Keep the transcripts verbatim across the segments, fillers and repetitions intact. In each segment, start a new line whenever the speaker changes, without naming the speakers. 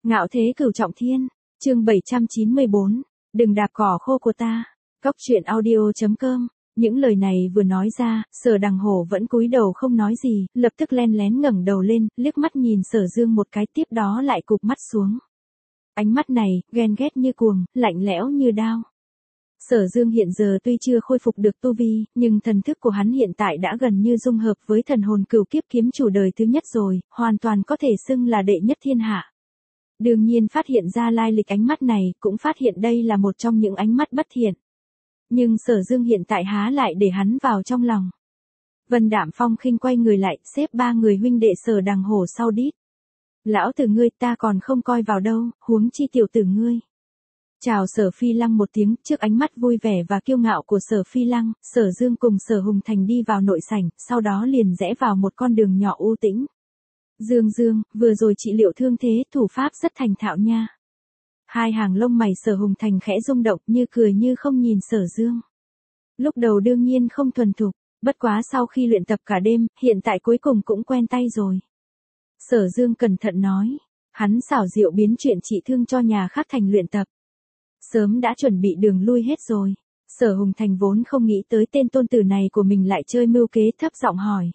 Ngạo thế cửu trọng thiên, chương bảy trăm chín mươi bốn, đừng đạp cỏ khô của ta. Cóc truyện audio chấm com. Những lời này vừa nói ra, Sở Đằng Hổ vẫn cúi đầu không nói gì, lập tức len lén ngẩng đầu lên, liếc mắt nhìn Sở Dương một cái, tiếp đó lại cụp mắt xuống. Ánh mắt này, ghen ghét như cuồng, lạnh lẽo như đao. Sở Dương hiện giờ tuy chưa khôi phục được tu vi, nhưng thần thức của hắn hiện tại đã gần như dung hợp với thần hồn cửu kiếp kiếm chủ đời thứ nhất rồi, hoàn toàn có thể xưng là đệ nhất thiên hạ. Đương nhiên phát hiện ra lai lịch ánh mắt này, cũng phát hiện đây là một trong những ánh mắt bất thiện. Nhưng Sở Dương hiện tại há lại để hắn vào trong lòng. Vân Đạm Phong khinh quay người lại, xếp ba người huynh đệ Sở Đằng Hổ sau đít. Lão tử ngươi ta còn không coi vào đâu, huống chi tiểu tử ngươi. Chào Sở Phi Lăng một tiếng, trước ánh mắt vui vẻ và kiêu ngạo của Sở Phi Lăng, Sở Dương cùng Sở Hùng Thành đi vào nội sảnh, sau đó liền rẽ vào một con đường nhỏ u tĩnh. Dương Dương, vừa rồi trị liệu thương thế, thủ pháp rất thành thạo nha. Hai hàng lông mày Sở Hùng Thành khẽ rung động, như cười như không nhìn Sở Dương. Lúc đầu đương nhiên không thuần thục, bất quá sau khi luyện tập cả đêm, hiện tại cuối cùng cũng quen tay rồi. Sở Dương cẩn thận nói, hắn xảo diệu biến chuyện trị thương cho nhà khác thành luyện tập. Sớm đã chuẩn bị đường lui hết rồi. Sở Hùng Thành vốn không nghĩ tới tên tôn tử này của mình lại chơi mưu kế, thấp giọng hỏi.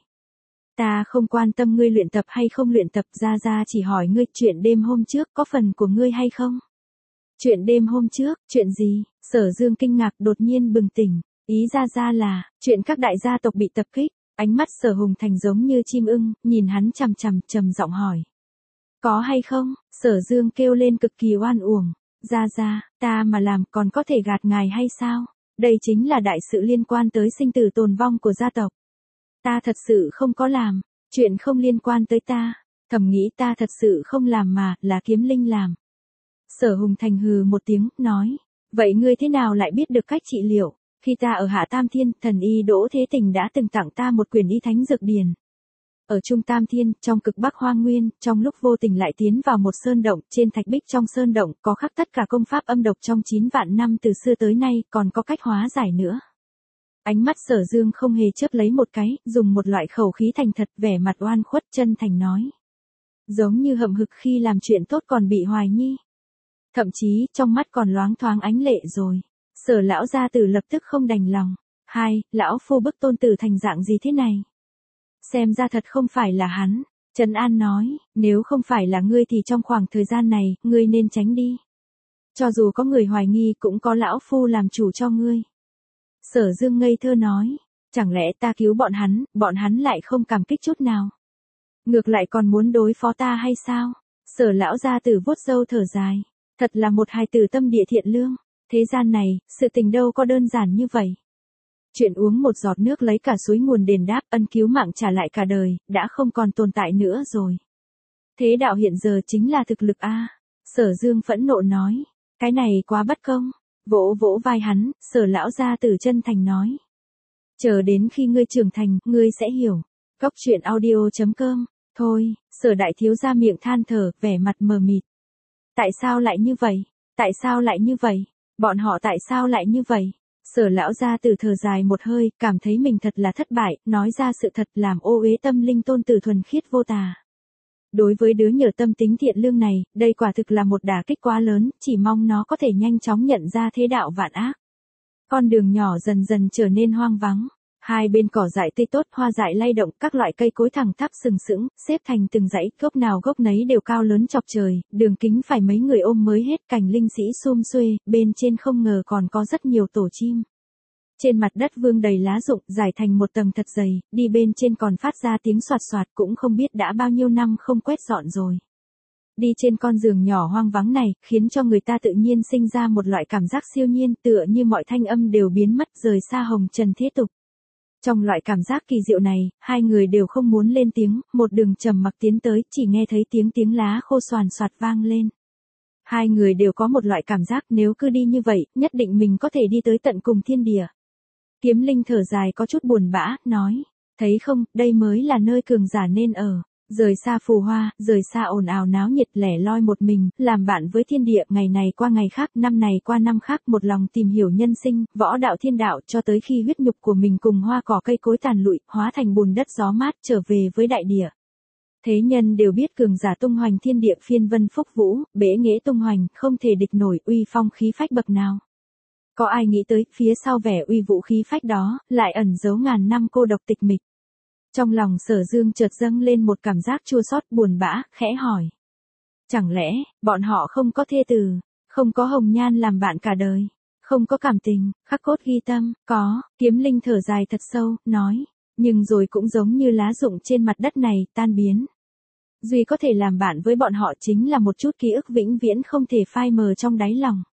Ta không quan tâm ngươi luyện tập hay không luyện tập, ra ra chỉ hỏi ngươi chuyện đêm hôm trước có phần của ngươi hay không? Chuyện đêm hôm trước, chuyện gì? Sở Dương kinh ngạc đột nhiên bừng tỉnh, ý ra ra là, chuyện các đại gia tộc bị tập kích. Ánh mắt Sở Hùng Thành giống như chim ưng, nhìn hắn chằm chằm, trầm giọng hỏi. Có hay không? Sở Dương kêu lên cực kỳ oan uổng. Ra ra, ta mà làm còn có thể gạt ngài hay sao? Đây chính là đại sự liên quan tới sinh tử tồn vong của gia tộc. Ta thật sự không có làm, chuyện không liên quan tới ta, thầm nghĩ ta thật sự không làm mà, là Kiếm Linh làm. Sở Hùng Thành hừ một tiếng, nói, vậy ngươi thế nào lại biết được cách trị liệu? Khi ta ở Hạ Tam Thiên, thần y Đỗ Thế Tình đã từng tặng ta một quyển y thánh dược điển. Ở Trung Tam Thiên, trong cực Bắc Hoang Nguyên, trong lúc vô tình lại tiến vào một sơn động, trên thạch bích trong sơn động, có khắc tất cả công pháp âm độc trong chín vạn năm từ xưa tới nay, còn có cách hóa giải nữa. Ánh mắt Sở Dương không hề chớp lấy một cái, dùng một loại khẩu khí thành thật, vẻ mặt oan khuất chân thành nói. Giống như hậm hực khi làm chuyện tốt còn bị hoài nghi. Thậm chí, trong mắt còn loáng thoáng ánh lệ rồi. Sở lão gia tử lập tức không đành lòng. Hai, lão phu bức tôn tử thành dạng gì thế này? Xem ra thật không phải là hắn. Trấn An nói, nếu không phải là ngươi thì trong khoảng thời gian này, ngươi nên tránh đi. Cho dù có người hoài nghi cũng có lão phu làm chủ cho ngươi. Sở Dương ngây thơ nói, chẳng lẽ ta cứu bọn hắn, bọn hắn lại không cảm kích chút nào? Ngược lại còn muốn đối phó ta hay sao? Sở lão gia tử vuốt râu thở dài, thật là một hài tử tâm địa thiện lương. Thế gian này, sự tình đâu có đơn giản như vậy. Chuyện uống một giọt nước lấy cả suối nguồn đền đáp, ân cứu mạng trả lại cả đời, đã không còn tồn tại nữa rồi. Thế đạo hiện giờ chính là thực lực a. Sở Dương phẫn nộ nói, cái này quá bất công. Vỗ vỗ vai hắn, Sở lão gia tử chân thành nói. Chờ đến khi ngươi trưởng thành, ngươi sẽ hiểu. Cóc truyện audio chấm com. Thôi, Sở đại thiếu gia miệng than thở, vẻ mặt mờ mịt. Tại sao lại như vậy? Tại sao lại như vậy? Bọn họ tại sao lại như vậy? Sở lão gia tử thở dài một hơi, cảm thấy mình thật là thất bại, nói ra sự thật làm ô uế tâm linh tôn tử thuần khiết vô tà. Đối với đứa nhờ tâm tính thiện lương này, đây quả thực là một đả kích quá lớn, chỉ mong nó có thể nhanh chóng nhận ra thế đạo vạn ác. Con đường nhỏ dần dần trở nên hoang vắng. Hai bên cỏ dại tươi tốt, hoa dại lay động, các loại cây cối thẳng tắp sừng sững, xếp thành từng dãy, gốc nào gốc nấy đều cao lớn chọc trời, đường kính phải mấy người ôm mới hết, cành linh sĩ sum xuê, bên trên không ngờ còn có rất nhiều tổ chim. Trên mặt đất vương đầy lá rụng, dài thành một tầng thật dày, đi bên trên còn phát ra tiếng xoạt xoạt, cũng không biết đã bao nhiêu năm không quét dọn rồi. Đi trên con giường nhỏ hoang vắng này, khiến cho người ta tự nhiên sinh ra một loại cảm giác siêu nhiên, tựa như mọi thanh âm đều biến mất, rời xa hồng trần thế tục. Trong loại cảm giác kỳ diệu này, hai người đều không muốn lên tiếng, một đường trầm mặc tiến tới, chỉ nghe thấy tiếng tiếng lá khô xoàn xoạt vang lên. Hai người đều có một loại cảm giác nếu cứ đi như vậy, nhất định mình có thể đi tới tận cùng thiên địa. Kiếm Linh thở dài có chút buồn bã, nói, thấy không, đây mới là nơi cường giả nên ở. Rời xa phù hoa, rời xa ồn ào náo nhiệt, lẻ loi một mình, làm bạn với thiên địa, ngày này qua ngày khác, năm này qua năm khác, một lòng tìm hiểu nhân sinh, võ đạo thiên đạo, cho tới khi huyết nhục của mình cùng hoa cỏ cây cối tàn lụi, hóa thành bùn đất gió mát, trở về với đại địa. Thế nhân đều biết cường giả tung hoành thiên địa phiên vân phúc vũ, bể nghệ tung hoành, không thể địch nổi uy phong khí phách bậc nào. Có ai nghĩ tới, phía sau vẻ uy vũ khí phách đó, lại ẩn giấu ngàn năm cô độc tịch mịch. Trong lòng Sở Dương chợt dâng lên một cảm giác chua xót buồn bã, khẽ hỏi. Chẳng lẽ, bọn họ không có thê tử, không có hồng nhan làm bạn cả đời, không có cảm tình, khắc cốt ghi tâm, có, Kiếm Linh thở dài thật sâu, nói, nhưng rồi cũng giống như lá rụng trên mặt đất này, tan biến. Duy có thể làm bạn với bọn họ chính là một chút ký ức vĩnh viễn không thể phai mờ trong đáy lòng.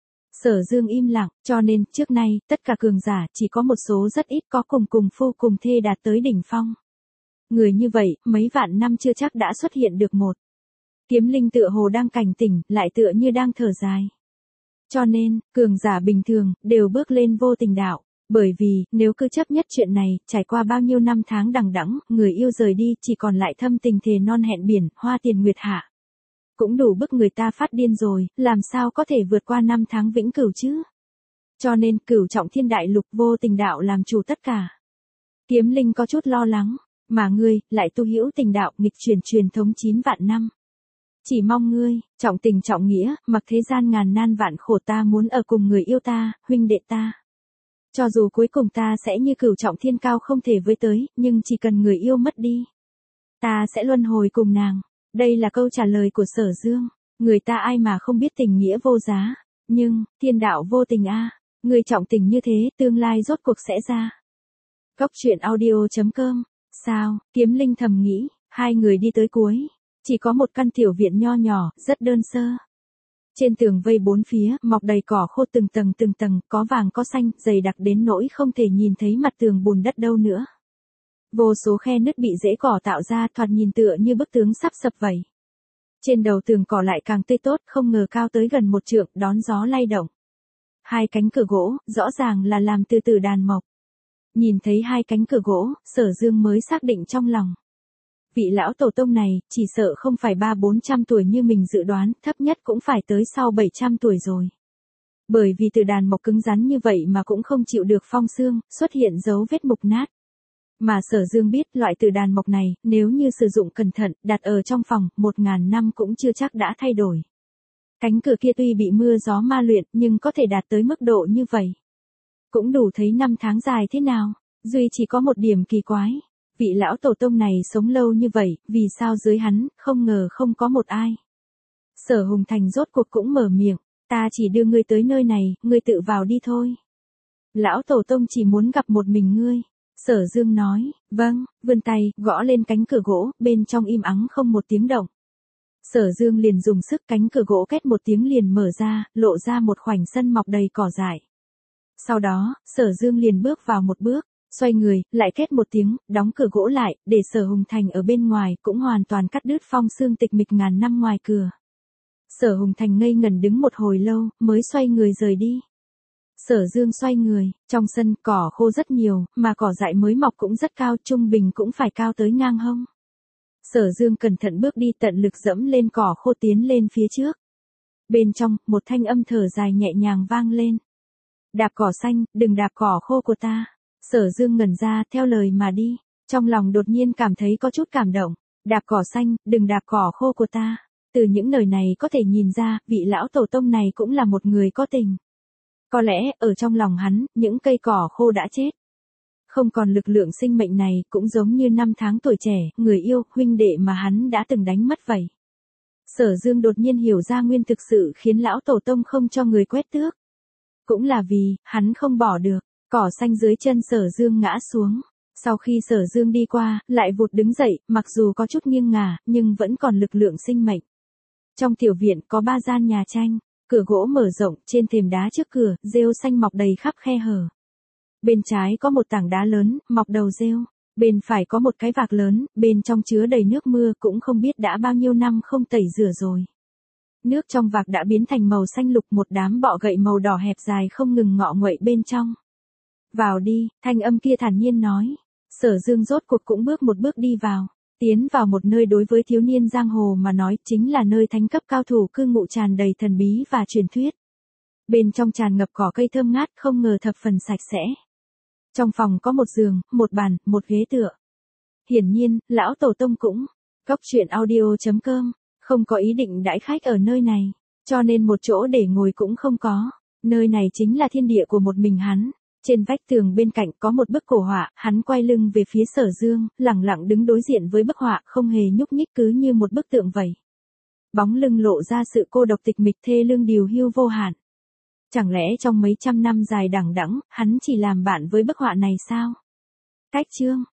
Sở Dương im lặng, cho nên, trước nay, tất cả cường giả chỉ có một số rất ít có cùng cùng phu cùng thê đạt tới đỉnh phong. Người như vậy, mấy vạn năm chưa chắc đã xuất hiện được một. Kiếm Linh tựa hồ đang cảnh tỉnh, lại tựa như đang thở dài. Cho nên, cường giả bình thường, đều bước lên vô tình đạo. Bởi vì, nếu cứ chấp nhất chuyện này, trải qua bao nhiêu năm tháng đằng đẵng, người yêu rời đi, chỉ còn lại thâm tình thề non hẹn biển, hoa tiền nguyệt hạ. Cũng đủ bức người ta phát điên rồi, làm sao có thể vượt qua năm tháng vĩnh cửu chứ? Cho nên, cửu trọng thiên đại lục vô tình đạo làm chủ tất cả. Kiếm Linh có chút lo lắng, mà ngươi, lại tu hữu tình đạo nghịch truyền truyền thống chín vạn năm. Chỉ mong ngươi, trọng tình trọng nghĩa, mặc thế gian ngàn nan vạn khổ ta muốn ở cùng người yêu ta, huynh đệ ta. Cho dù cuối cùng ta sẽ như cửu trọng thiên cao không thể với tới, nhưng chỉ cần người yêu mất đi. Ta sẽ luân hồi cùng nàng. Đây là câu trả lời của Sở Dương. Người ta ai mà không biết tình nghĩa vô giá. Nhưng, thiên đạo vô tình a, người trọng tình như thế, tương lai rốt cuộc sẽ ra. Cốc truyện audio chấm com. Sao, Kiếm Linh thầm nghĩ, hai người đi tới cuối. Chỉ có một căn tiểu viện nho nhỏ, rất đơn sơ. Trên tường vây bốn phía, mọc đầy cỏ khô từng tầng từng tầng, có vàng có xanh, dày đặc đến nỗi không thể nhìn thấy mặt tường bùn đất đâu nữa. Vô số khe nứt bị rễ cỏ tạo ra, thoạt nhìn tựa như bức tường sắp sập vậy. Trên đầu tường cỏ lại càng tươi tốt, không ngờ cao tới gần một trượng, đón gió lay động. Hai cánh cửa gỗ, rõ ràng là làm từ từ đàn mộc. Nhìn thấy hai cánh cửa gỗ, Sở Dương mới xác định trong lòng. Vị lão tổ tông này, chỉ sợ không phải ba bốn trăm tuổi như mình dự đoán, thấp nhất cũng phải tới sau bảy trăm tuổi rồi. Bởi vì từ đàn mộc cứng rắn như vậy mà cũng không chịu được phong xương, xuất hiện dấu vết mục nát. Mà Sở Dương biết loại từ đàn mộc này, nếu như sử dụng cẩn thận, đặt ở trong phòng, một ngàn năm cũng chưa chắc đã thay đổi. Cánh cửa kia tuy bị mưa gió ma luyện, nhưng có thể đạt tới mức độ như vậy. Cũng đủ thấy năm tháng dài thế nào, duy chỉ có một điểm kỳ quái. Vị lão tổ tông này sống lâu như vậy, vì sao dưới hắn, không ngờ không có một ai. Sở Hùng Thành rốt cuộc cũng mở miệng, ta chỉ đưa ngươi tới nơi này, ngươi tự vào đi thôi. Lão tổ tông chỉ muốn gặp một mình ngươi. Sở Dương nói, vâng, vươn tay, gõ lên cánh cửa gỗ, bên trong im ắng không một tiếng động. Sở Dương liền dùng sức cánh cửa gỗ két một tiếng liền mở ra, lộ ra một khoảnh sân mọc đầy cỏ dại. Sau đó, Sở Dương liền bước vào một bước. Xoay người, lại két một tiếng, đóng cửa gỗ lại, để Sở Hùng Thành ở bên ngoài, cũng hoàn toàn cắt đứt phong xương tịch mịch ngàn năm ngoài cửa. Sở Hùng Thành ngây ngẩn đứng một hồi lâu, mới xoay người rời đi. Sở Dương xoay người, trong sân, cỏ khô rất nhiều, mà cỏ dại mới mọc cũng rất cao, trung bình cũng phải cao tới ngang hông. Sở Dương cẩn thận bước đi tận lực dẫm lên cỏ khô tiến lên phía trước. Bên trong, một thanh âm thở dài nhẹ nhàng vang lên. Đạp cỏ xanh, đừng đạp cỏ khô của ta. Sở Dương ngẩn ra, theo lời mà đi, trong lòng đột nhiên cảm thấy có chút cảm động. Đạp cỏ xanh, đừng đạp cỏ khô của ta. Từ những lời này có thể nhìn ra, vị lão tổ tông này cũng là một người có tình. Có lẽ, ở trong lòng hắn, những cây cỏ khô đã chết. Không còn lực lượng sinh mệnh này, cũng giống như năm tháng tuổi trẻ, người yêu, huynh đệ mà hắn đã từng đánh mất vậy. Sở Dương đột nhiên hiểu ra nguyên thực sự khiến lão tổ tông không cho người quét tước. Cũng là vì, hắn không bỏ được. Cỏ xanh dưới chân Sở Dương ngã xuống. Sau khi Sở Dương đi qua, lại vụt đứng dậy, mặc dù có chút nghiêng ngả, nhưng vẫn còn lực lượng sinh mệnh. Trong tiểu viện có ba gian nhà tranh, cửa gỗ mở rộng, trên thềm đá trước cửa, rêu xanh mọc đầy khắp khe hở. Bên trái có một tảng đá lớn, mọc đầu rêu. Bên phải có một cái vạc lớn, bên trong chứa đầy nước mưa, cũng không biết đã bao nhiêu năm không tẩy rửa rồi. Nước trong vạc đã biến thành màu xanh lục, một đám bọ gậy màu đỏ hẹp dài không ngừng ngọ nguậy bên trong. Vào đi, thanh âm kia thản nhiên nói. Sở Dương rốt cuộc cũng bước một bước đi vào. Tiến vào một nơi đối với thiếu niên giang hồ mà nói chính là nơi thánh cấp cao thủ cư ngụ tràn đầy thần bí và truyền thuyết. Bên trong tràn ngập cỏ cây thơm ngát, không ngờ thập phần sạch sẽ. Trong phòng có một giường, một bàn, một ghế tựa. Hiển nhiên, lão tổ tông cũng Cóc truyện audio chấm com, không có ý định đãi khách ở nơi này, cho nên một chỗ để ngồi cũng không có. Nơi này chính là thiên địa của một mình hắn. Trên vách tường bên cạnh có một bức cổ họa, hắn quay lưng về phía Sở Dương, lẳng lặng đứng đối diện với bức họa, không hề nhúc nhích cứ như một bức tượng vậy. Bóng lưng lộ ra sự cô độc tịch mịch thê lương điều hưu vô hạn. Chẳng lẽ trong mấy trăm năm dài đằng đẵng, hắn chỉ làm bạn với bức họa này sao? Cách chương